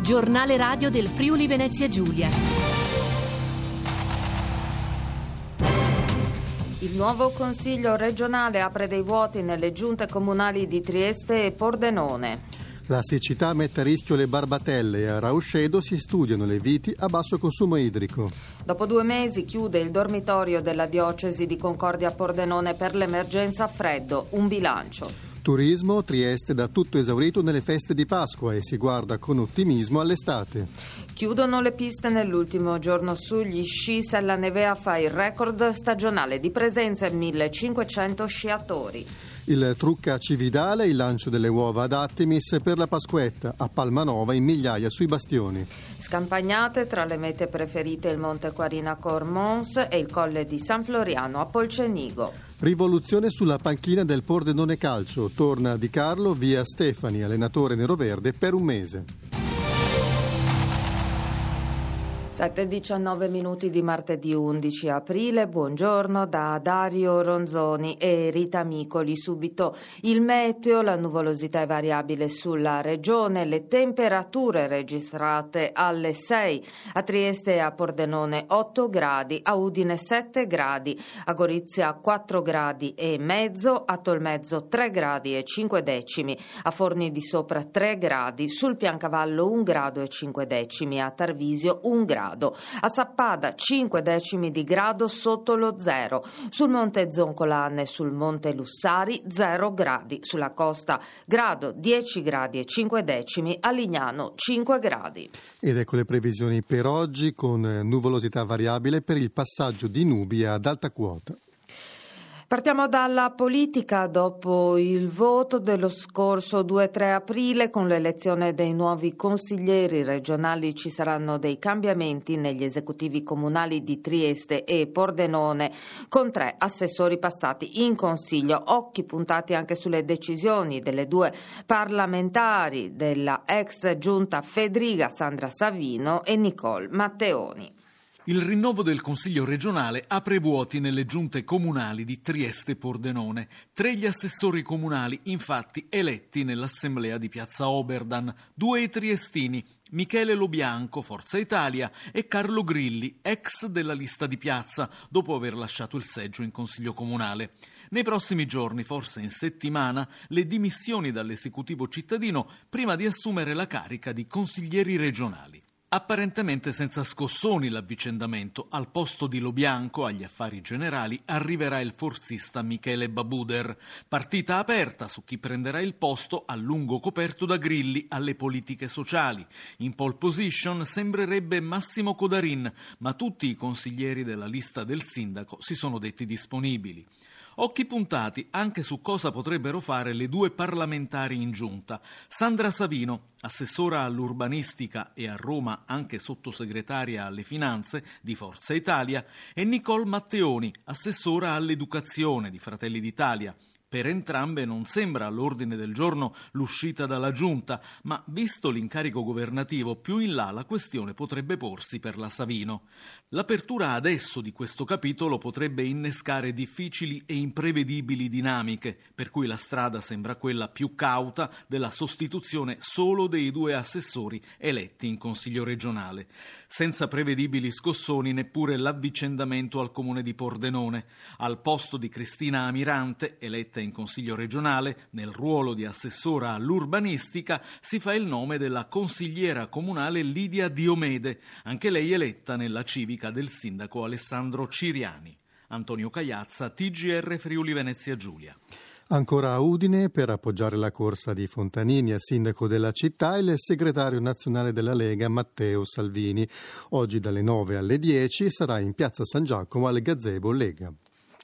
Giornale radio del Friuli Venezia Giulia. Il nuovo Consiglio regionale apre dei vuoti nelle giunte comunali di Trieste e Pordenone. La siccità mette a rischio le barbatelle e a Rauscedo si studiano le viti a basso consumo idrico. Dopo 2 mesi chiude il dormitorio della diocesi di Concordia Pordenone per l'emergenza freddo. Un bilancio. Turismo, Trieste da tutto esaurito nelle feste di Pasqua e si guarda con ottimismo all'estate. Chiudono le piste nell'ultimo giorno sugli sci. Sella Nevea fa il record stagionale di presenza e 1500 sciatori. Il trucca a Cividale, il lancio delle uova ad Attimis per la Pasquetta, a Palmanova in migliaia sui bastioni. Scampagnate, tra le mete preferite il Monte Quarina Cormons e il Colle di San Floriano a Polcenigo. Rivoluzione sulla panchina del Pordenone Calcio, torna Di Carlo via Stefani, allenatore neroverde per un mese. 7:19 di martedì 11 aprile. Buongiorno da Dario Ronzoni e Rita Micoli. Subito il meteo, la nuvolosità è variabile sulla regione, le temperature registrate alle 6, a Trieste e a Pordenone 8 gradi, a Udine 7 gradi, a Gorizia 4 gradi e mezzo, a Tolmezzo 3 gradi e 5 decimi, a Forni di Sopra 3 gradi, sul Piancavallo 1 grado e 5 decimi, a Tarvisio 1 grado. A Sappada 5 decimi di grado sotto lo zero, sul Monte Zoncolan e sul Monte Lussari 0 gradi, sulla costa grado 10 gradi e 5 decimi, a Lignano 5 gradi. Ed ecco le previsioni per oggi con nuvolosità variabile per il passaggio di nubi ad alta quota. Partiamo dalla politica. Dopo il voto dello scorso 2-3 aprile, con l'elezione dei nuovi consiglieri regionali ci saranno dei cambiamenti negli esecutivi comunali di Trieste e Pordenone, con 3 assessori passati in consiglio. Occhi puntati anche sulle decisioni delle 2 parlamentari della ex giunta Fedriga, Sandra Savino e Nicole Matteoni. Il rinnovo del Consiglio regionale apre vuoti nelle giunte comunali di Trieste e Pordenone. 3 gli assessori comunali, infatti, eletti nell'assemblea di Piazza Oberdan, 2 i triestini, Michele Lobianco, Forza Italia, e Carlo Grilli, ex della lista di Piazza, dopo aver lasciato il seggio in Consiglio comunale. Nei prossimi giorni, forse in settimana, le dimissioni dall'esecutivo cittadino prima di assumere la carica di consiglieri regionali. Apparentemente senza scossoni l'avvicendamento, al posto di Lobianco agli affari generali arriverà il forzista Michele Babuder. Partita aperta su chi prenderà il posto a lungo coperto da Grilli alle politiche sociali. In pole position sembrerebbe Massimo Codarin, ma tutti i consiglieri della lista del sindaco si sono detti disponibili. Occhi puntati anche su cosa potrebbero fare le 2 parlamentari in giunta. Sandra Savino, assessora all'urbanistica e a Roma anche sottosegretaria alle finanze di Forza Italia, e Nicole Matteoni, assessora all'educazione di Fratelli d'Italia. Per entrambe non sembra all'ordine del giorno l'uscita dalla giunta, ma visto l'incarico governativo più in là la questione potrebbe porsi per la Savino. L'apertura adesso di questo capitolo potrebbe innescare difficili e imprevedibili dinamiche, per cui la strada sembra quella più cauta della sostituzione solo dei 2 assessori eletti in Consiglio regionale. Senza prevedibili scossoni neppure l'avvicendamento al comune di Pordenone. Al posto di Cristina Amirante, eletta in Consiglio regionale, nel ruolo di assessora all'urbanistica, si fa il nome della consigliera comunale Lidia Diomede, anche lei eletta nella civica del sindaco Alessandro Ciriani. Antonio Cagliazza, TGR Friuli Venezia Giulia. Ancora a Udine, per appoggiare la corsa di Fontanini a sindaco della città, il segretario nazionale della Lega Matteo Salvini. Oggi dalle 9 alle 10 sarà in piazza San Giacomo al gazebo Lega.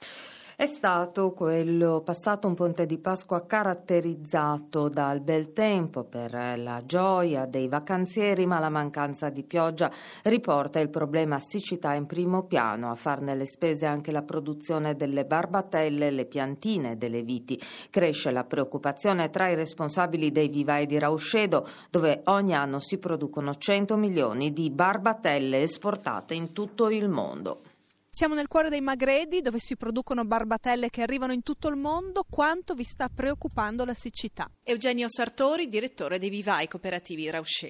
È stato quello passato un ponte di Pasqua caratterizzato dal bel tempo per la gioia dei vacanzieri, ma la mancanza di pioggia riporta il problema siccità in primo piano. A farne le spese anche la produzione delle barbatelle, le piantine delle viti. Cresce la preoccupazione tra i responsabili dei vivai di Rauscedo, dove ogni anno si producono 100 milioni di barbatelle esportate in tutto il mondo. Siamo nel cuore dei Magredi, dove si producono barbatelle che arrivano in tutto il mondo. Quanto vi sta preoccupando la siccità? Eugenio Sartori, direttore dei vivai cooperativi Rauscedo.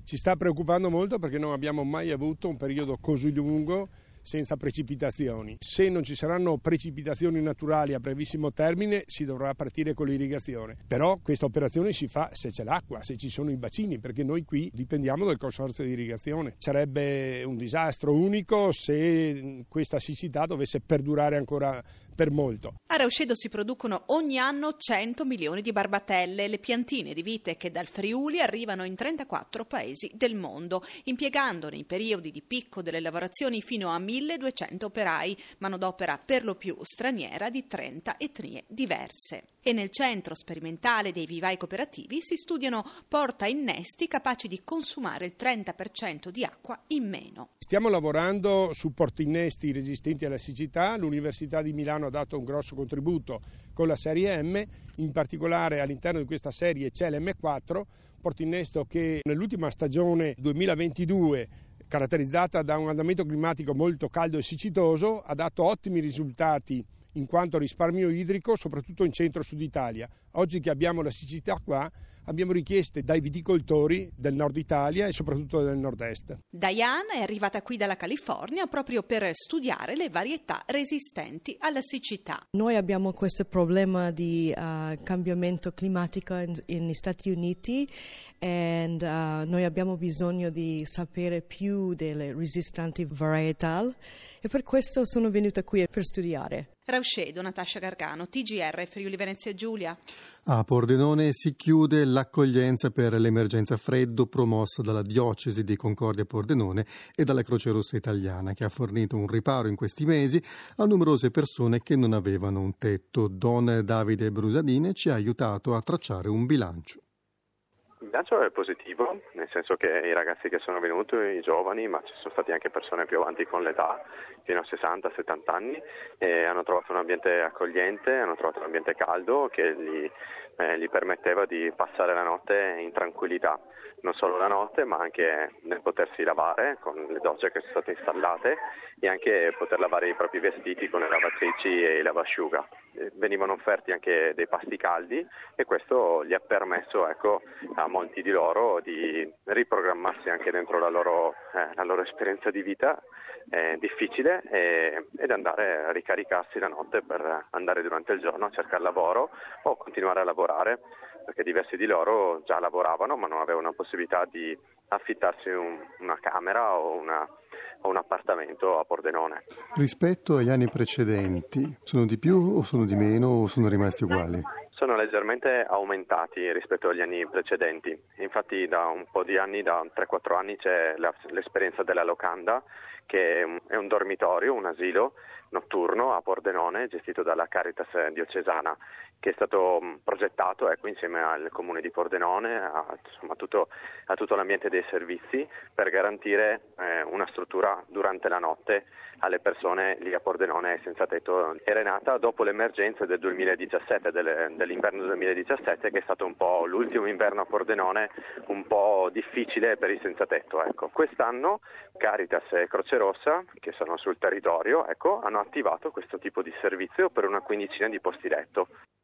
Ci sta preoccupando molto perché non abbiamo mai avuto un periodo così lungo senza precipitazioni. Se non ci saranno precipitazioni naturali a brevissimo termine si dovrà partire con l'irrigazione, però questa operazione si fa se c'è l'acqua, se ci sono i bacini, perché noi qui dipendiamo dal consorzio di irrigazione. Sarebbe un disastro unico se questa siccità dovesse perdurare ancora per molto. A Rauscedo si producono ogni anno 100 milioni di barbatelle, le piantine di vite che dal Friuli arrivano in 34 paesi del mondo, impiegando nei periodi di picco delle lavorazioni fino a 1200 operai, manodopera per lo più straniera di 30 etnie diverse. E nel centro sperimentale dei vivai cooperativi si studiano porta-innesti capaci di consumare il 30% di acqua in meno. Stiamo lavorando su porta-innesti resistenti alla siccità. L'Università di Milano ha dato un grosso contributo con la serie M, in particolare all'interno di questa serie c'è l'M4, porta-innesto che nell'ultima stagione 2022, caratterizzata da un andamento climatico molto caldo e siccitoso, ha dato ottimi risultati in quanto a risparmio idrico, soprattutto in centro-sud Italia. Oggi che abbiamo la siccità qua, abbiamo richieste dai viticoltori del nord Italia e soprattutto del nord-est. Diana è arrivata qui dalla California proprio per studiare le varietà resistenti alla siccità. Noi abbiamo questo problema di cambiamento climatico negli Stati Uniti e noi abbiamo bisogno di sapere più delle resistenti varietà e per questo sono venuta qui per studiare. Rauscedo, Natascia Gargano, TGR Friuli Venezia Giulia. A Pordenone si chiude l'accoglienza per l'emergenza freddo promossa dalla Diocesi di Concordia Pordenone e dalla Croce Rossa Italiana, che ha fornito un riparo in questi mesi a numerose persone che non avevano un tetto. Don Davide Brusadine ci ha aiutato a tracciare un bilancio. Il bilancio è positivo, nel senso che i ragazzi che sono venuti, i giovani, ma ci sono stati anche persone più avanti con l'età, fino a 60-70 anni, hanno trovato un ambiente accogliente, hanno trovato un ambiente caldo che gli permetteva di passare la notte in tranquillità. Non solo la notte, ma anche nel potersi lavare con le docce che sono state installate e anche poter lavare i propri vestiti con le lavatrici e i lavasciuga. Venivano offerti anche dei pasti caldi e questo gli ha permesso a molti di loro di riprogrammarsi anche dentro la loro esperienza di vita difficile ed andare a ricaricarsi la notte per andare durante il giorno a cercare lavoro o continuare a lavorare, perché diversi di loro già lavoravano ma non avevano la possibilità di affittarsi una camera o un appartamento a Pordenone. Rispetto agli anni precedenti, sono di più o sono di meno o sono rimasti uguali? Sono leggermente aumentati rispetto agli anni precedenti. Infatti da un po' di anni, da 3-4 anni, c'è l'esperienza della locanda, che è un dormitorio, un asilo notturno a Pordenone gestito dalla Caritas diocesana, che è stato progettato insieme al comune di Pordenone, a tutto l'ambiente dei servizi, per garantire una struttura durante la notte alle persone lì a Pordenone senza tetto. Era nata dopo l'emergenza del 2017, dell'inverno 2017, che è stato un po' l'ultimo inverno a Pordenone un po' difficile per i senza tetto. Quest'anno Caritas e Croce Rossa, che sono sul territorio, hanno attivato questo tipo di servizio per una quindicina di posti letto.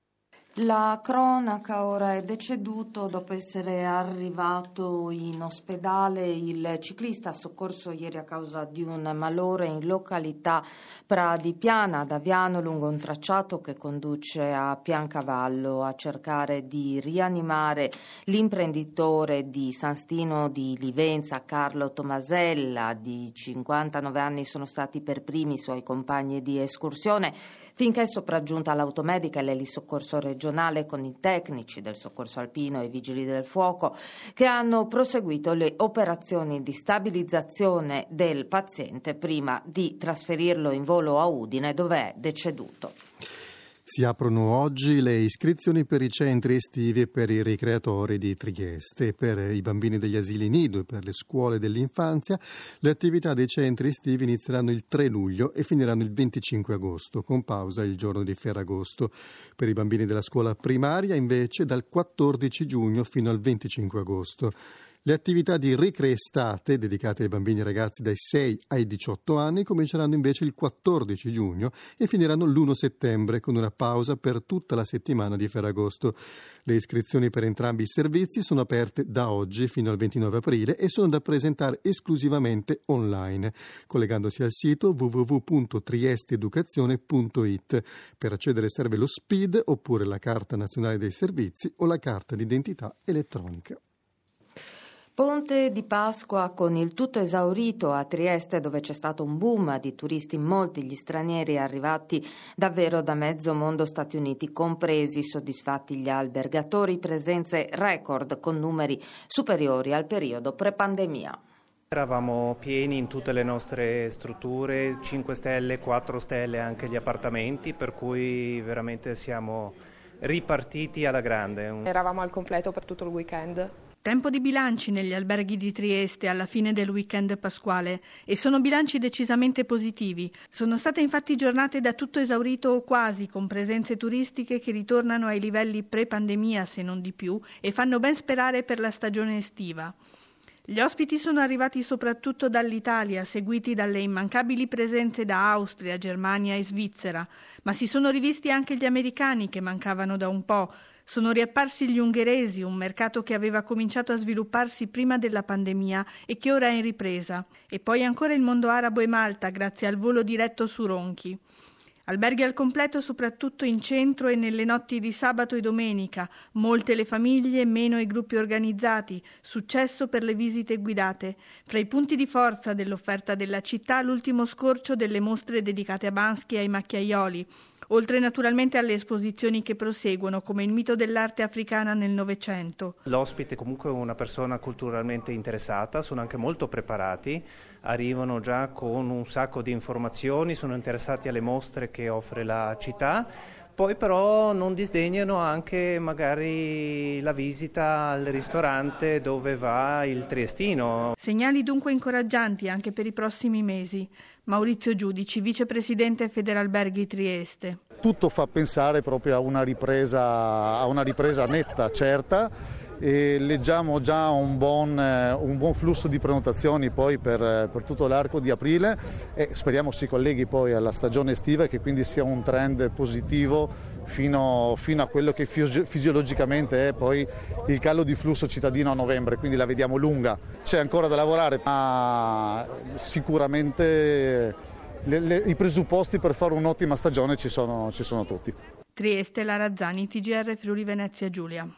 La cronaca ora è deceduto dopo essere arrivato in ospedale il ciclista soccorso ieri a causa di un malore in località Pradipiana ad Aviano lungo un tracciato che conduce a Piancavallo a cercare di rianimare l'imprenditore di San Stino di Livenza, Carlo Tomasella, di 59 anni. Sono stati per primi i suoi compagni di escursione finché è sopraggiunta l'automedica e l'elisoccorso regionale con i tecnici del soccorso alpino e i vigili del fuoco che hanno proseguito le operazioni di stabilizzazione del paziente prima di trasferirlo in volo a Udine, dove è deceduto. Si aprono oggi le iscrizioni per i centri estivi e per i ricreatori di Trieste. Per i bambini degli asili nido e per le scuole dell'infanzia le attività dei centri estivi inizieranno il 3 luglio e finiranno il 25 agosto, con pausa il giorno di Ferragosto. Per i bambini della scuola primaria invece dal 14 giugno fino al 25 agosto. Le attività di ricreestate dedicate ai bambini e ragazzi dai 6 ai 18 anni cominceranno invece il 14 giugno e finiranno l'1 settembre con una pausa per tutta la settimana di Ferragosto. Le iscrizioni per entrambi i servizi sono aperte da oggi fino al 29 aprile e sono da presentare esclusivamente online, collegandosi al sito www.triesteeducazione.it. Per accedere serve lo SPID oppure la Carta Nazionale dei Servizi o la Carta d'Identità Elettronica. Ponte di Pasqua con il tutto esaurito a Trieste, dove c'è stato un boom di turisti, molti gli stranieri arrivati davvero da mezzo mondo, Stati Uniti compresi, soddisfatti gli albergatori, presenze record con numeri superiori al periodo pre-pandemia. Eravamo pieni in tutte le nostre strutture, 5 stelle, 4 stelle anche gli appartamenti, per cui veramente siamo ripartiti alla grande. Eravamo al completo per tutto il weekend. Tempo di bilanci negli alberghi di Trieste alla fine del weekend pasquale e sono bilanci decisamente positivi. Sono state infatti giornate da tutto esaurito o quasi, con presenze turistiche che ritornano ai livelli pre-pandemia se non di più e fanno ben sperare per la stagione estiva. Gli ospiti sono arrivati soprattutto dall'Italia, seguiti dalle immancabili presenze da Austria, Germania e Svizzera, ma si sono rivisti anche gli americani che mancavano da un po'. Sono riapparsi gli ungheresi, un mercato che aveva cominciato a svilupparsi prima della pandemia e che ora è in ripresa. E poi ancora il mondo arabo e Malta, grazie al volo diretto su Ronchi. Alberghi al completo soprattutto in centro e nelle notti di sabato e domenica, molte le famiglie, meno i gruppi organizzati, successo per le visite guidate. Fra i punti di forza dell'offerta della città l'ultimo scorcio delle mostre dedicate a Bansky e ai macchiaioli, oltre naturalmente alle esposizioni che proseguono, come il mito dell'arte africana nel Novecento. L'ospite è comunque una persona culturalmente interessata, sono anche molto preparati, arrivano già con un sacco di informazioni, sono interessati alle mostre che offre la città, poi però non disdegnano anche magari la visita al ristorante dove va il triestino. Segnali dunque incoraggianti anche per i prossimi mesi. Maurizio Giudici, vicepresidente Federalberghi Trieste. Tutto fa pensare proprio a una ripresa netta, certa, e leggiamo già un buon flusso di prenotazioni poi per tutto l'arco di aprile e speriamo si colleghi poi alla stagione estiva e che quindi sia un trend positivo fino a quello che fisiologicamente è poi il calo di flusso cittadino a novembre, quindi la vediamo lunga. C'è ancora da lavorare, ma sicuramente i presupposti per fare un'ottima stagione ci sono tutti. Trieste, Lara Zani, TGR Friuli Venezia Giulia.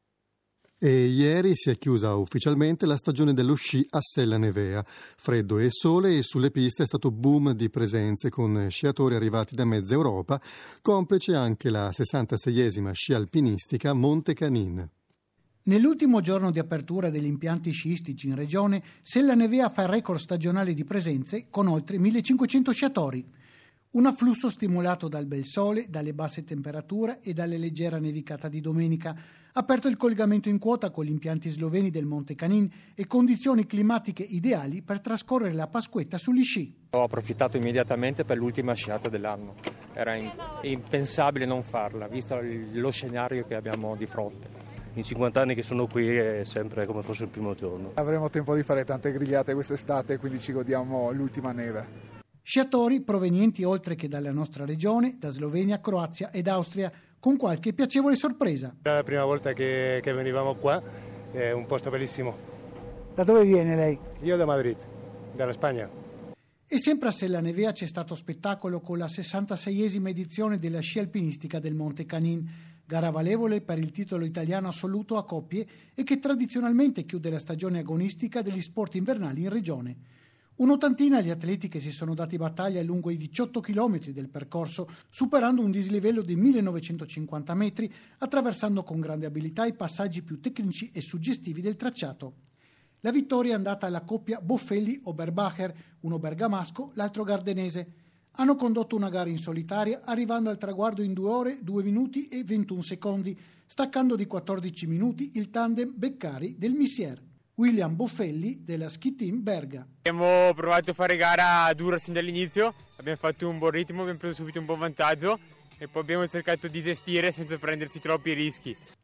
E ieri si è chiusa ufficialmente la stagione dello sci a Sella Nevea. Freddo e sole e sulle piste è stato boom di presenze con sciatori arrivati da mezza Europa, complice anche la 66esima sci alpinistica Monte Canin. Nell'ultimo giorno di apertura degli impianti sciistici in regione, Sella Nevea fa il record stagionale di presenze con oltre 1500 sciatori. Un afflusso stimolato dal bel sole, dalle basse temperature e dalle leggera nevicata di domenica. Aperto il collegamento in quota con gli impianti sloveni del Monte Canin e condizioni climatiche ideali per trascorrere la Pasquetta sugli sci. Ho approfittato immediatamente per l'ultima sciata dell'anno. Era impensabile non farla, visto lo scenario che abbiamo di fronte. In 50 anni che sono qui è sempre come fosse il primo giorno. Avremo tempo di fare tante grigliate quest'estate, quindi ci godiamo l'ultima neve. Sciatori provenienti oltre che dalla nostra regione, da Slovenia, Croazia ed Austria, con qualche piacevole sorpresa. È la prima volta che venivamo qua, è un posto bellissimo. Da dove viene lei? Io da Madrid, dalla Spagna. E sempre a Sella Nevea c'è stato spettacolo con la 66esima edizione della sci alpinistica del Monte Canin, gara valevole per il titolo italiano assoluto a coppie e che tradizionalmente chiude la stagione agonistica degli sport invernali in regione. Un'ottantina gli atleti che si sono dati battaglia lungo i 18 chilometri del percorso, superando un dislivello di 1950 metri, attraversando con grande abilità i passaggi più tecnici e suggestivi del tracciato. La vittoria è andata alla coppia Boffelli-Oberbacher, uno bergamasco, l'altro gardenese. Hanno condotto una gara in solitaria, arrivando al traguardo in 2 ore, 2 minuti e 21 secondi, staccando di 14 minuti il tandem Beccari del Missier. William Boffelli della Ski Team Berga. Abbiamo provato a fare gara dura sin dall'inizio, abbiamo fatto un buon ritmo, abbiamo preso subito un buon vantaggio e poi abbiamo cercato di gestire senza prenderci troppi rischi.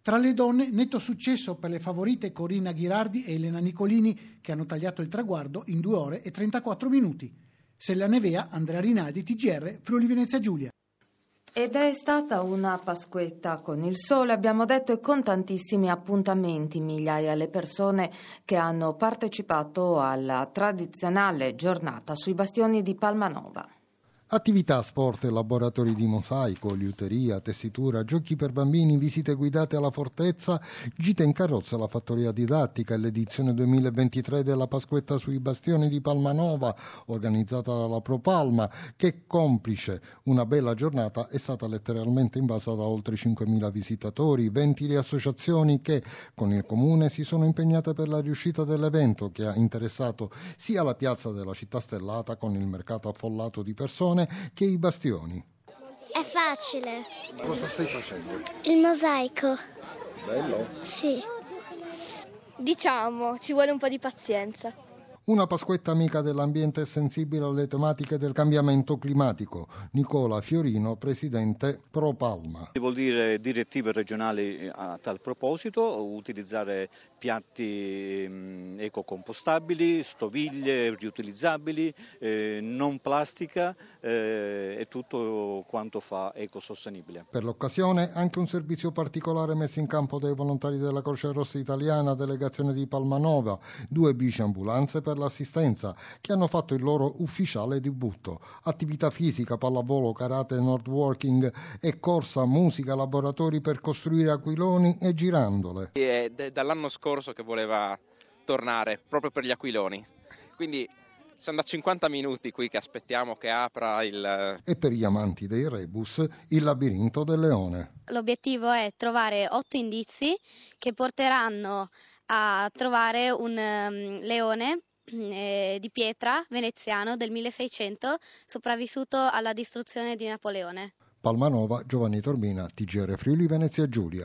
Tra le donne, netto successo per le favorite Corinna Ghirardi e Elena Nicolini, che hanno tagliato il traguardo in 2 ore e 34 minuti. Sella Nevea, Andrea Rinaldi, TGR, Friuli Venezia Giulia. Ed è stata una Pasquetta con il sole, abbiamo detto, e con tantissimi appuntamenti, migliaia le persone che hanno partecipato alla tradizionale giornata sui bastioni di Palmanova. Attività, sport, laboratori di mosaico, liuteria, tessitura, giochi per bambini, visite guidate alla fortezza, gite in carrozza alla fattoria didattica e l'edizione 2023 della Pasquetta sui bastioni di Palmanova, organizzata dalla Pro Palma, che complice una bella giornata è stata letteralmente invasa da oltre 5.000 visitatori, 20 le associazioni che con il comune si sono impegnate per la riuscita dell'evento, che ha interessato sia la piazza della città stellata con il mercato affollato di persone che i bastioni. È facile. Cosa stai facendo? Il mosaico. Bello? Sì. Diciamo, ci vuole un po' di pazienza. Una Pasquetta amica dell'ambiente e sensibile alle tematiche del cambiamento climatico. Nicola Fiorino, presidente Pro Palma. Vuol dire direttive regionali a tal proposito, utilizzare piatti ecocompostabili, stoviglie riutilizzabili, non plastica e tutto quanto fa ecosostenibile. Per l'occasione anche un servizio particolare messo in campo dai volontari della Croce Rossa Italiana, delegazione di Palmanova, 2 bici ambulanze per l'assistenza che hanno fatto il loro ufficiale debutto. Attività fisica, pallavolo, karate, nordwalking e corsa, musica, laboratori per costruire aquiloni e girandole. È dall'anno scorso che voleva tornare proprio per gli aquiloni, quindi siamo da 50 minuti qui che aspettiamo che apra il... E per gli amanti dei rebus, il labirinto del leone. L'obiettivo è trovare 8 indizi che porteranno a trovare un leone di pietra veneziano del 1600 sopravvissuto alla distruzione di Napoleone. Palmanova, Giovanni Torbina, TGR Friuli Venezia Giulia.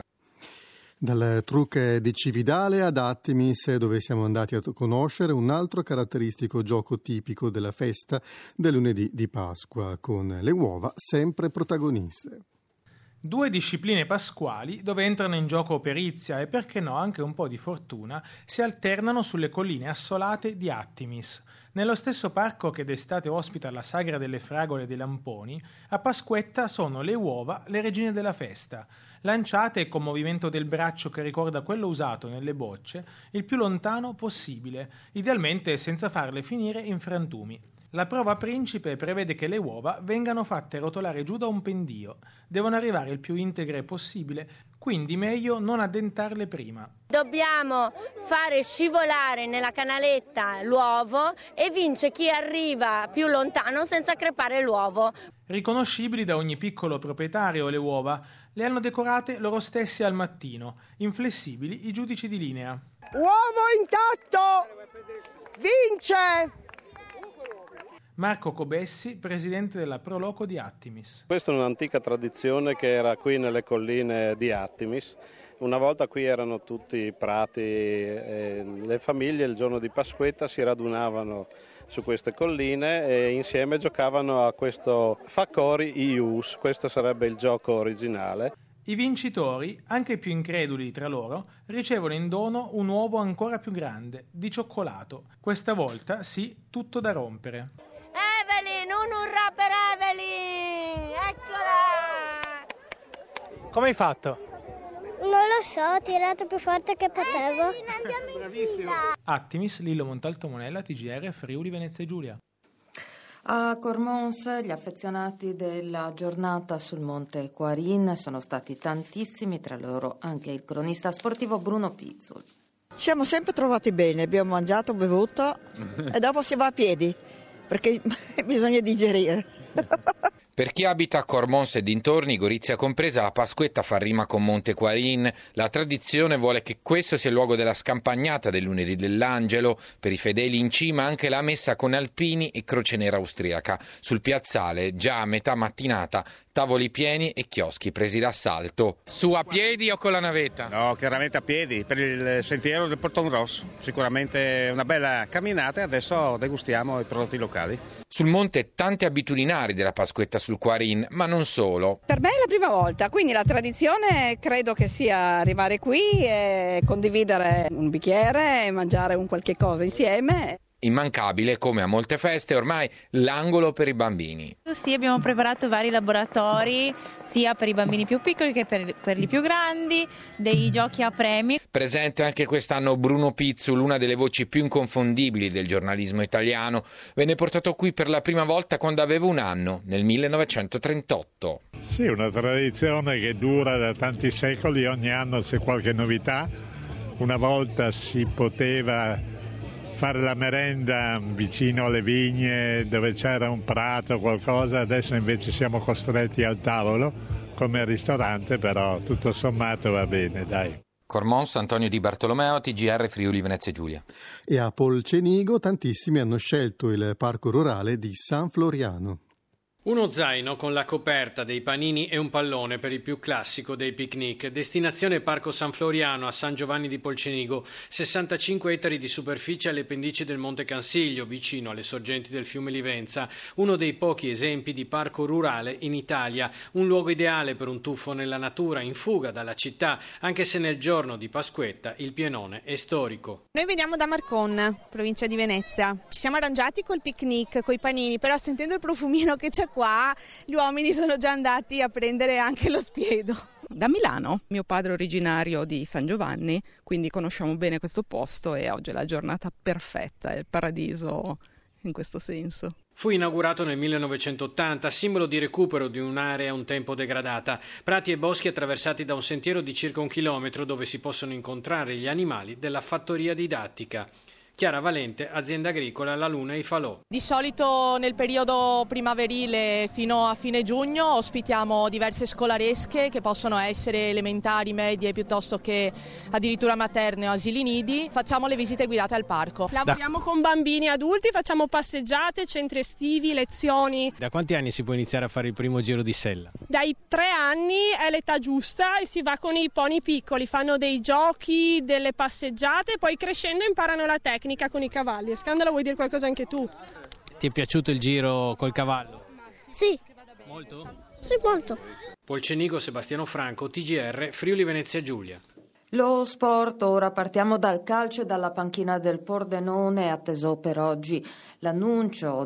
Dal trucco di Cividale ad Attimis, dove siamo andati a conoscere un altro caratteristico gioco tipico della festa del lunedì di Pasqua, con le uova sempre protagoniste. 2 discipline pasquali dove entrano in gioco perizia e, perché no, anche un po' di fortuna, si alternano sulle colline assolate di Attimis. Nello stesso parco che d'estate ospita la sagra delle fragole e dei lamponi, a Pasquetta sono le uova le regine della festa, lanciate con movimento del braccio che ricorda quello usato nelle bocce il più lontano possibile, idealmente senza farle finire in frantumi. La prova principe prevede che le uova vengano fatte rotolare giù da un pendio. Devono arrivare il più integre possibile, quindi meglio non addentarle prima. Dobbiamo fare scivolare nella canaletta l'uovo e vince chi arriva più lontano senza crepare l'uovo. Riconoscibili da ogni piccolo proprietario le uova, le hanno decorate loro stessi al mattino, inflessibili i giudici di linea. Uovo intatto! Vince! Marco Cobessi, presidente della Proloco di Attimis. Questa è un'antica tradizione che era qui nelle colline di Attimis. Una volta qui erano tutti prati e le famiglie il giorno di Pasquetta si radunavano su queste colline e insieme giocavano a questo Facori Ius, questo sarebbe il gioco originale. I vincitori, anche più increduli tra loro, ricevono in dono un uovo ancora più grande, di cioccolato. Questa volta sì, tutto da rompere. Evelyn, un urrà per Evelyn! Eccola! Come hai fatto? Non lo so, ho tirato più forte che potevo. Bravissimo! Attimis, Lillo Montalto Monella, TGR Friuli Venezia Giulia. A Cormons gli affezionati della giornata sul Monte Quarin sono stati tantissimi, tra loro anche il cronista sportivo Bruno Pizzul. Siamo sempre trovati bene, abbiamo mangiato, bevuto e dopo si va a piedi perché bisogna digerire. Per chi abita a Cormons e dintorni, Gorizia compresa, la Pasquetta fa rima con Monte Quarin. La tradizione vuole che questo sia il luogo della scampagnata del lunedì dell'Angelo. Per i fedeli in cima anche la messa con alpini e croce nera austriaca. Sul piazzale, già a metà mattinata, tavoli pieni e chioschi presi d'assalto. Su a piedi o con la navetta? No, chiaramente a piedi, per il sentiero del Porton Rosso. Sicuramente una bella camminata e adesso degustiamo i prodotti locali. Sul monte tante abitudinari della Pasquetta sul sul Quarin, ma non solo. Per me è la prima volta, quindi la tradizione credo che sia arrivare qui e condividere un bicchiere e mangiare un qualche cosa insieme. Immancabile, come a molte feste, ormai l'angolo per i bambini. Sì, abbiamo preparato vari laboratori, sia per i bambini più piccoli che per i più grandi, dei giochi a premi. Presente anche quest'anno Bruno Pizzul, una delle voci più inconfondibili del giornalismo italiano. Venne portato qui per la prima volta quando aveva 1 anno, nel 1938. Sì, una tradizione che dura da tanti secoli, ogni anno c'è qualche novità. Una volta si poteva fare la merenda vicino alle vigne dove c'era un prato o qualcosa, adesso invece siamo costretti al tavolo come al ristorante, però tutto sommato va bene, dai. Cormons, Antonio Di Bartolomeo, TGR Friuli Venezia Giulia. E a Polcenigo tantissimi hanno scelto il parco rurale di San Floriano. Uno zaino con la coperta, dei panini e un pallone per il più classico dei picnic. Destinazione Parco San Floriano a San Giovanni di Polcenigo, 65 ettari di superficie alle pendici del Monte Cansiglio, vicino alle sorgenti del fiume Livenza, uno dei pochi esempi di parco rurale in Italia, un luogo ideale per un tuffo nella natura, in fuga dalla città, anche se nel giorno di Pasquetta il pienone è storico. Noi veniamo da Marcon, provincia di Venezia. Ci siamo arrangiati col picnic, coi panini, però sentendo il profumino che c'è qua, gli uomini sono già andati a prendere anche lo spiedo. Da Milano, mio padre è originario di San Giovanni, quindi conosciamo bene questo posto e oggi è la giornata perfetta, è il paradiso in questo senso. Fu inaugurato nel 1980, simbolo di recupero di un'area un tempo degradata. Prati e boschi attraversati da un sentiero di circa 1 chilometro dove si possono incontrare gli animali della fattoria didattica. Chiara Valente, azienda agricola La Luna e i Falò. Di solito nel periodo primaverile fino a fine giugno ospitiamo diverse scolaresche che possono essere elementari, medie piuttosto che addirittura materne o asili nidi. Facciamo le visite guidate al parco. Lavoriamo con bambini e adulti, facciamo passeggiate, centri estivi, lezioni. Da quanti anni si può iniziare a fare il primo giro di sella? Dai 3 anni è l'età giusta e si va con i pony piccoli, fanno dei giochi, delle passeggiate, poi crescendo imparano la tecnica con i cavalli. Scandalo, vuoi dire qualcosa anche tu? Ti è piaciuto il giro col cavallo? Sì. Molto? Sì, molto. Polcenigo, Sebastiano Franco, TGR, Friuli Venezia Giulia. Lo sport, ora partiamo dal calcio e dalla panchina del Pordenone, atteso per oggi l'annuncio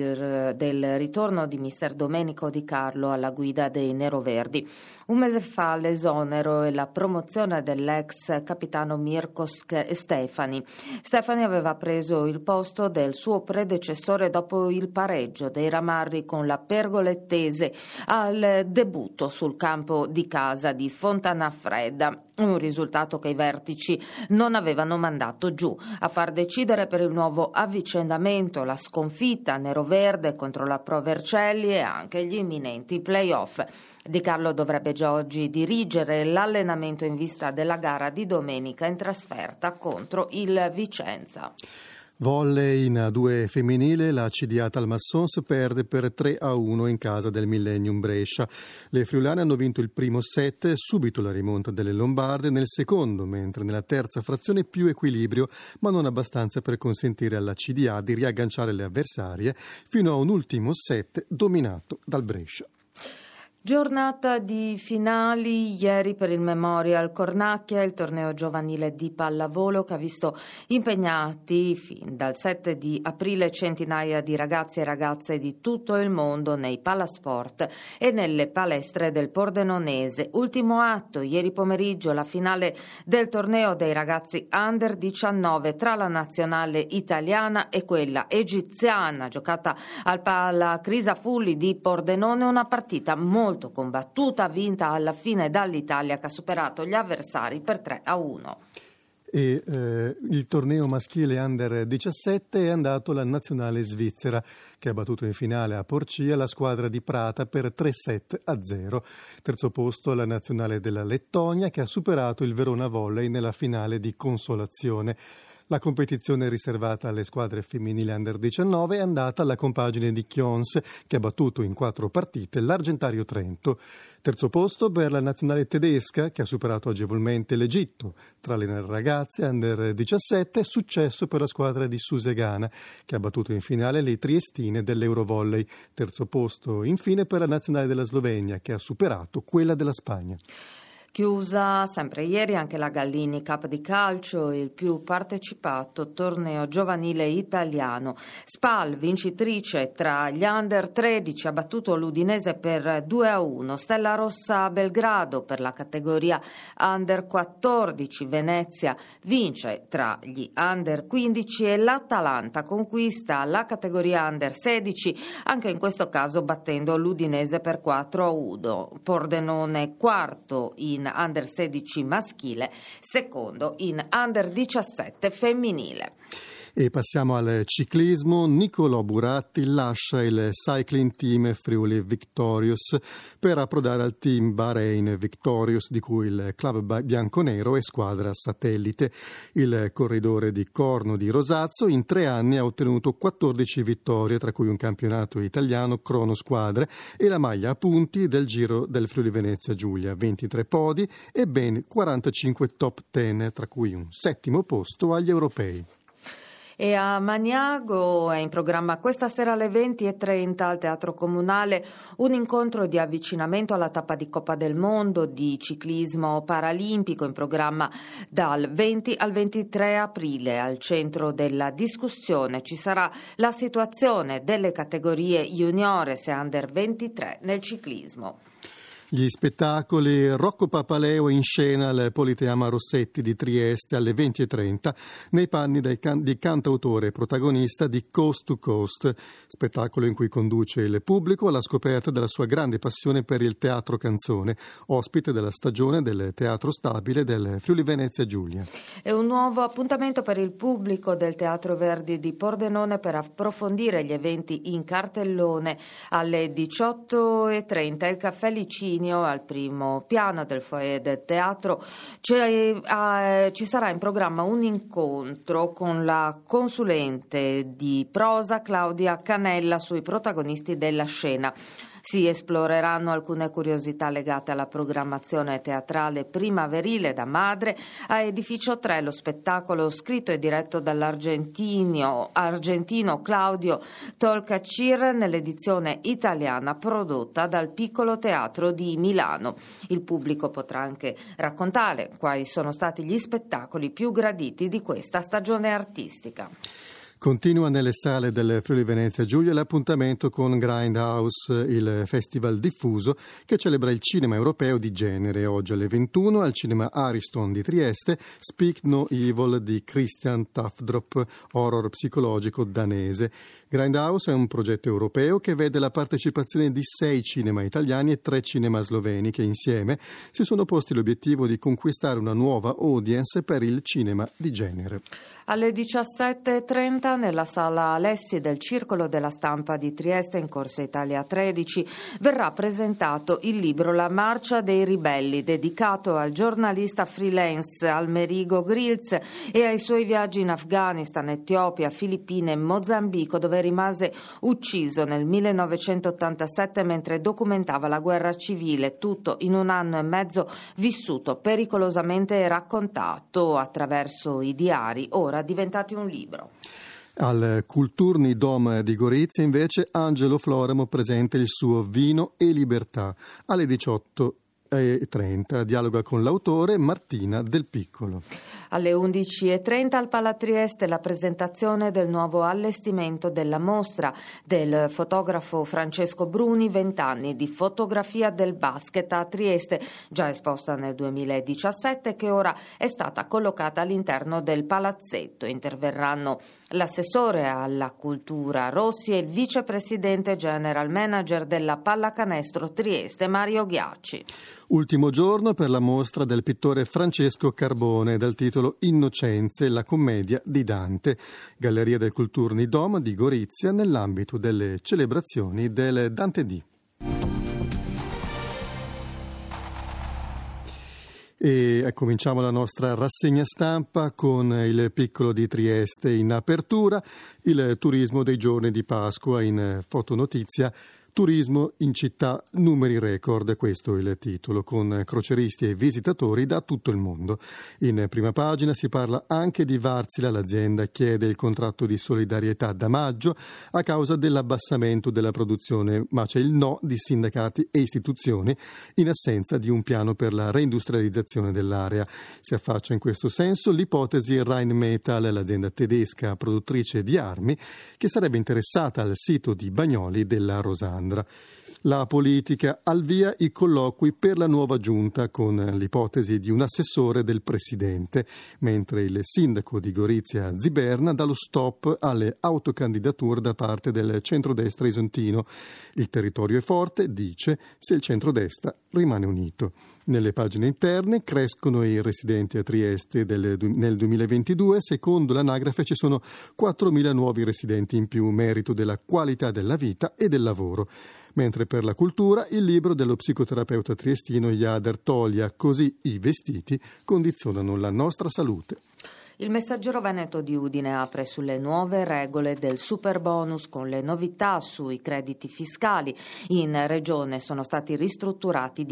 del ritorno di mister Domenico Di Carlo alla guida dei neroverdi. Un mese fa l'esonero e la promozione dell'ex capitano Mirko Stefani. Stefani aveva preso il posto del suo predecessore dopo il pareggio dei Ramarri con la Pergolettese al debutto sul campo di casa di Fontanafredda. Un risultato che i vertici non avevano mandato giù. A far decidere per il nuovo avvicendamento la sconfitta neroverde contro la Pro Vercelli e anche gli imminenti play-off. Di Carlo dovrebbe già oggi dirigere l'allenamento in vista della gara di domenica in trasferta contro il Vicenza. Volley in A2 femminile, la CDA Talmassons perde per 3-1 in casa del Millennium Brescia. Le friulane hanno vinto il primo set, subito la rimonta delle lombarde nel secondo, mentre nella terza frazione più equilibrio, ma non abbastanza per consentire alla CDA di riagganciare le avversarie fino a un ultimo set dominato dal Brescia. Giornata di finali ieri per il Memorial Cornacchia, il torneo giovanile di pallavolo che ha visto impegnati fin dal 7 di aprile centinaia di ragazzi e ragazze di tutto il mondo nei palasport e nelle palestre del Pordenonese. Ultimo atto, ieri pomeriggio, la finale del torneo dei ragazzi under 19 tra la nazionale italiana e quella egiziana, giocata al Pala Crisafulli di Pordenone, una partita molto combattuta, vinta alla fine dall'Italia che ha superato gli avversari per 3-1. E il torneo maschile under 17 è andato alla nazionale svizzera che ha battuto in finale a Porcia la squadra di Prata per 3-0. Terzo posto la nazionale della Lettonia che ha superato il Verona Volley nella finale di consolazione. La competizione riservata alle squadre femminili Under 19 è andata alla compagine di Chions, che ha battuto in 4 partite l'Argentario Trento. Terzo posto per la nazionale tedesca, che ha superato agevolmente l'Egitto. Tra le ragazze Under 17 successo per la squadra di Susegana, che ha battuto in finale le triestine dell'Eurovolley. Terzo posto infine per la nazionale della Slovenia, che ha superato quella della Spagna. Chiusa sempre ieri anche la Gallini Cup di calcio, il più partecipato torneo giovanile italiano. Spal, vincitrice tra gli Under 13, ha battuto l'Udinese per 2-1. Stella Rossa Belgrado per la categoria Under 14. Venezia vince tra gli Under 15 e l'Atalanta conquista la categoria Under 16, anche in questo caso battendo l'Udinese per 4-1. Pordenone quarto in Under 16 maschile, secondo in Under 17 femminile. E passiamo al ciclismo. Nicolò Buratti lascia il Cycling Team Friuli Victorious per approdare al team Bahrain Victorious, di cui il club bianconero è squadra satellite. Il corridore di Corno di Rosazzo in 3 anni ha ottenuto 14 vittorie, tra cui un campionato italiano crono squadre e la maglia a punti del Giro del Friuli Venezia Giulia, 23 podi e ben 45 top 10, tra cui un 7° posto agli europei. E a Magnago è in programma questa sera alle 20:30 al Teatro Comunale un incontro di avvicinamento alla tappa di Coppa del Mondo di ciclismo paralimpico, in programma dal 20 al 23 aprile. Al centro della discussione ci sarà la situazione delle categorie juniores e under 23 nel ciclismo. Gli spettacoli: Rocco Papaleo in scena al Politeama Rossetti di Trieste alle 20:30 nei panni di cantautore e protagonista di Coast to Coast, spettacolo in cui conduce il pubblico alla scoperta della sua grande passione per il teatro canzone, ospite della stagione del Teatro Stabile del Friuli Venezia Giulia. È un nuovo appuntamento per il pubblico del Teatro Verdi di Pordenone per approfondire gli eventi in cartellone. Alle 18:30 il Caffè Licino al primo piano del foyer del teatro ci sarà in programma un incontro con la consulente di prosa Claudia Canella sui protagonisti della scena. Si esploreranno alcune curiosità legate alla programmazione teatrale primaverile da Madre a Edificio 3, lo spettacolo scritto e diretto dall'argentino Claudio Tolcachir nell'edizione italiana prodotta dal Piccolo Teatro di Milano. Il pubblico potrà anche raccontare quali sono stati gli spettacoli più graditi di questa stagione artistica. Continua nelle sale del Friuli Venezia Giulia l'appuntamento con Grindhouse, il festival diffuso che celebra il cinema europeo di genere. Oggi alle 21 al cinema Ariston di Trieste, Speak No Evil di Christian Tafdrup, horror psicologico danese. Grindhouse è un progetto europeo che vede la partecipazione di 6 cinema italiani e 3 cinema sloveni che insieme si sono posti l'obiettivo di conquistare una nuova audience per il cinema di genere. Alle 17:30 nella sala Alessi del Circolo della Stampa di Trieste, in Corso Italia 13, verrà presentato il libro La Marcia dei Ribelli, dedicato al giornalista freelance Almerigo Grilz e ai suoi viaggi in Afghanistan, Etiopia, Filippine e Mozambico, dove rimase ucciso nel 1987 mentre documentava la guerra civile, tutto in 1 anno e mezzo vissuto pericolosamente e raccontato attraverso i diari, ora diventati un libro. Al Culturni Dom di Gorizia invece Angelo Floramo presenta il suo Vino e Libertà. Alle 18:30 dialoga con l'autore Martina Del Piccolo. Alle 11:30 al Palatrieste la presentazione del nuovo allestimento della mostra del fotografo Francesco Bruni, 20 anni di fotografia del basket a Trieste, già esposta nel 2017, che ora è stata collocata all'interno del palazzetto. Interverranno l'assessore alla cultura Rossi e il vicepresidente general manager della Pallacanestro Trieste Mario Ghiacci. Ultimo giorno per la mostra del pittore Francesco Carbone dal titolo Innocenze, la commedia di Dante, Galleria del Culturni Dom di Gorizia, nell'ambito delle celebrazioni del Dante D. E cominciamo la nostra rassegna stampa con il Piccolo di Trieste in apertura, il turismo dei giorni di Pasqua in fotonotizia. Turismo in città, numeri record, questo è il titolo, con croceristi e visitatori da tutto il mondo. In prima pagina si parla anche di Wärtsilä, l'azienda chiede il contratto di solidarietà da maggio a causa dell'abbassamento della produzione, ma c'è il no di sindacati e istituzioni in assenza di un piano per la reindustrializzazione dell'area. Si affaccia in questo senso l'ipotesi Rheinmetall, l'azienda tedesca produttrice di armi, che sarebbe interessata al sito di Bagnoli della Rosandra. La politica, al via i colloqui per la nuova giunta con l'ipotesi di un assessore del presidente, mentre il sindaco di Gorizia Ziberna dà lo stop alle autocandidature da parte del centrodestra isontino. Il territorio è forte, dice, se il centrodestra rimane unito. Nelle pagine interne crescono i residenti a Trieste nel 2022, secondo l'anagrafe ci sono 4.000 nuovi residenti in più, merito della qualità della vita e del lavoro. Mentre per la cultura il libro dello psicoterapeuta triestino Jader Toglia, così i vestiti condizionano la nostra salute. Il Messaggero Veneto di Udine apre sulle nuove regole del superbonus con le novità sui crediti fiscali. In regione sono stati ristrutturati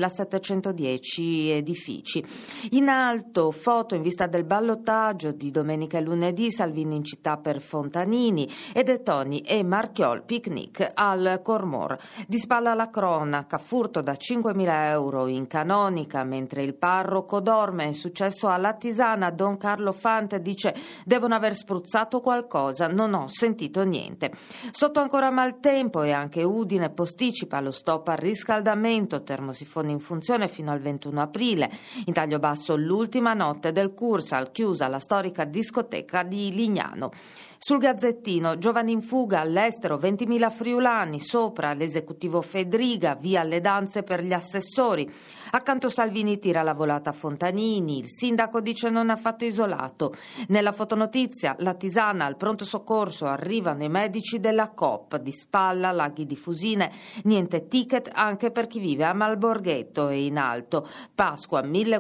10.710 edifici. In alto, foto in vista del ballottaggio di domenica e lunedì, Salvini in città per Fontanini e De Toni e Marchiol picnic al Cormor. Di spalla la cronaca, furto da 5.000 euro in canonica mentre il parroco dorme. È successo alla Tisana. Don Carlo Fante dice: devono aver spruzzato qualcosa, non ho sentito niente. Sotto ancora maltempo e anche Udine posticipa lo stop al riscaldamento, termosifoni in funzione fino al 21 aprile. In taglio basso l'ultima notte del Cursal, chiusa la storica discoteca di Lignano. Sul Gazzettino, giovani in fuga all'estero, 20.000 friulani, sopra l'esecutivo Fedriga, via le danze per gli assessori. Accanto Salvini tira la volata a Fontanini, il sindaco dice non è affatto isolato. Nella fotonotizia, la Tisana, al pronto soccorso arrivano i medici della Coop, di spalla, laghi di Fusine, niente ticket anche per chi vive a Malborghetto e in alto. Pasqua,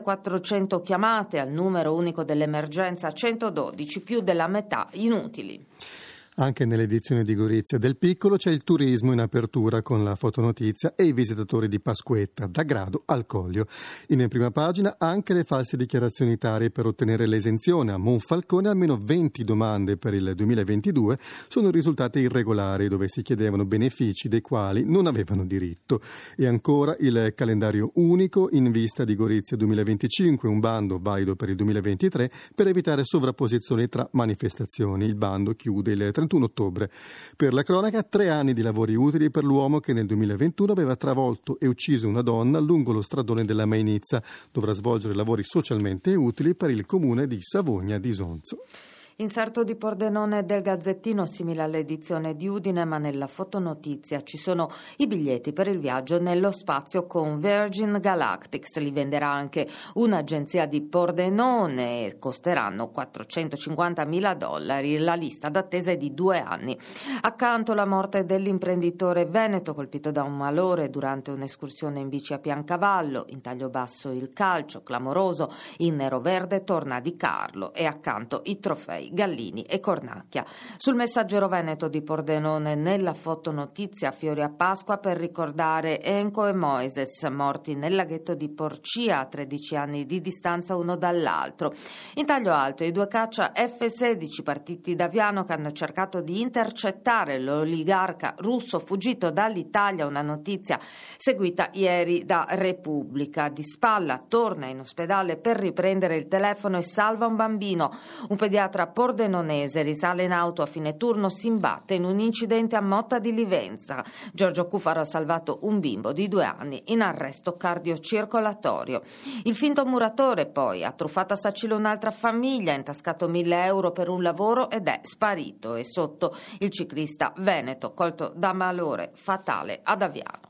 1.400 chiamate al numero unico dell'emergenza 112, più della metà inutili. Anche nell'edizione di Gorizia del Piccolo c'è il turismo in apertura con la fotonotizia e i visitatori di Pasquetta, da Grado al Coglio. In prima pagina anche le false dichiarazioni tarie per ottenere l'esenzione. A Monfalcone almeno 20 domande per il 2022 sono risultate irregolari, dove si chiedevano benefici dei quali non avevano diritto. E ancora il calendario unico in vista di Gorizia 2025, un bando valido per il 2023 per evitare sovrapposizioni tra manifestazioni. Il bando chiude il 31 ottobre. Per la cronaca, 3 anni di lavori utili per l'uomo che nel 2021 aveva travolto e ucciso una donna lungo lo stradone della Mainizza. Dovrà svolgere lavori socialmente utili per il comune di Savogna d'Isonzo. Inserto di Pordenone del Gazzettino simile all'edizione di Udine, ma nella fotonotizia ci sono i biglietti per il viaggio nello spazio con Virgin Galactic. Li venderà anche un'agenzia di Pordenone e costeranno $450.000. La lista d'attesa è di 2 anni. Accanto la morte dell'imprenditore veneto colpito da un malore durante un'escursione in bici a Piancavallo. In taglio basso il calcio clamoroso, il nero-verde torna Di Carlo e accanto i trofei Gallini e Cornacchia. Sul Messaggero Veneto di Pordenone, nella fotonotizia, fiori a Pasqua per ricordare Enco e Moises, morti nel laghetto di Porcia a 13 anni di distanza uno dall'altro. In taglio alto i 2 caccia F-16 partiti da Viano che hanno cercato di intercettare l'oligarca russo fuggito dall'Italia, una notizia seguita ieri da Repubblica. Di spalla torna in ospedale per riprendere il telefono e salva un bambino. Un pediatra pordenonese risale in auto a fine turno, si imbatte in un incidente a Motta di Livenza. Giorgio Cufaro ha salvato un bimbo di 2 anni in arresto cardiocircolatorio. Il finto muratore poi ha truffato a Sacilo un'altra famiglia, ha intascato 1.000 euro per un lavoro ed è sparito. E sotto il ciclista veneto colto da malore fatale ad Aviano.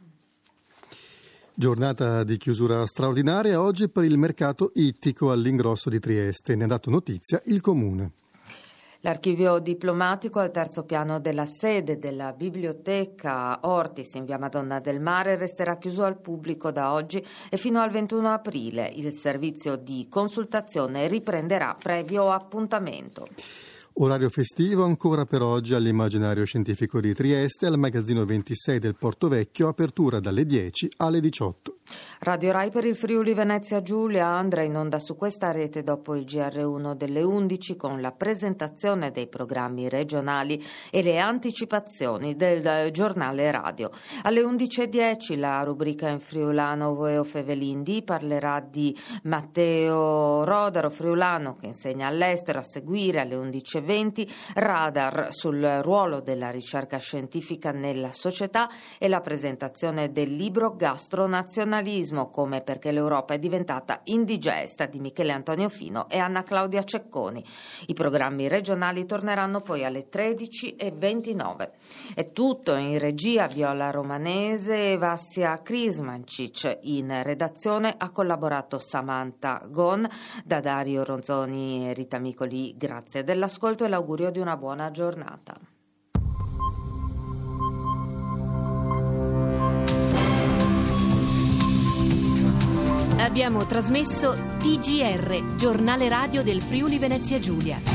Giornata di chiusura straordinaria oggi per il mercato ittico all'Ingrosso di Trieste. Ne ha dato notizia il Comune. L'archivio diplomatico al terzo piano della sede della biblioteca Ortis in via Madonna del Mare resterà chiuso al pubblico da oggi e fino al 21 aprile. Il servizio di consultazione riprenderà previo appuntamento. Orario festivo ancora per oggi all'Immaginario Scientifico di Trieste, al magazzino 26 del Porto Vecchio, apertura dalle 10 alle 18. Radio Rai per il Friuli Venezia Giulia andrà in onda su questa rete dopo il GR1 delle 11 con la presentazione dei programmi regionali e le anticipazioni del giornale radio. Alle 11.10 la rubrica in friulano Voeo Fevelindi parlerà di Matteo Rodaro, friulano che insegna all'estero. A seguire alle 11.20 Radar sul ruolo della ricerca scientifica nella società e la presentazione del libro Gastronazionalismo, come perché l'Europa è diventata indigesta, di Michele Antonio Fino e Anna Claudia Cecconi. I programmi regionali torneranno poi alle 13.29. È tutto. In regia Viola Romanese e Vassia Crismancic. In redazione ha collaborato Samantha Gon. Da Dario Ronzoni e Rita Micoli grazie dell'ascolto e l'augurio di una buona giornata. Abbiamo trasmesso TGR, giornale radio del Friuli Venezia Giulia.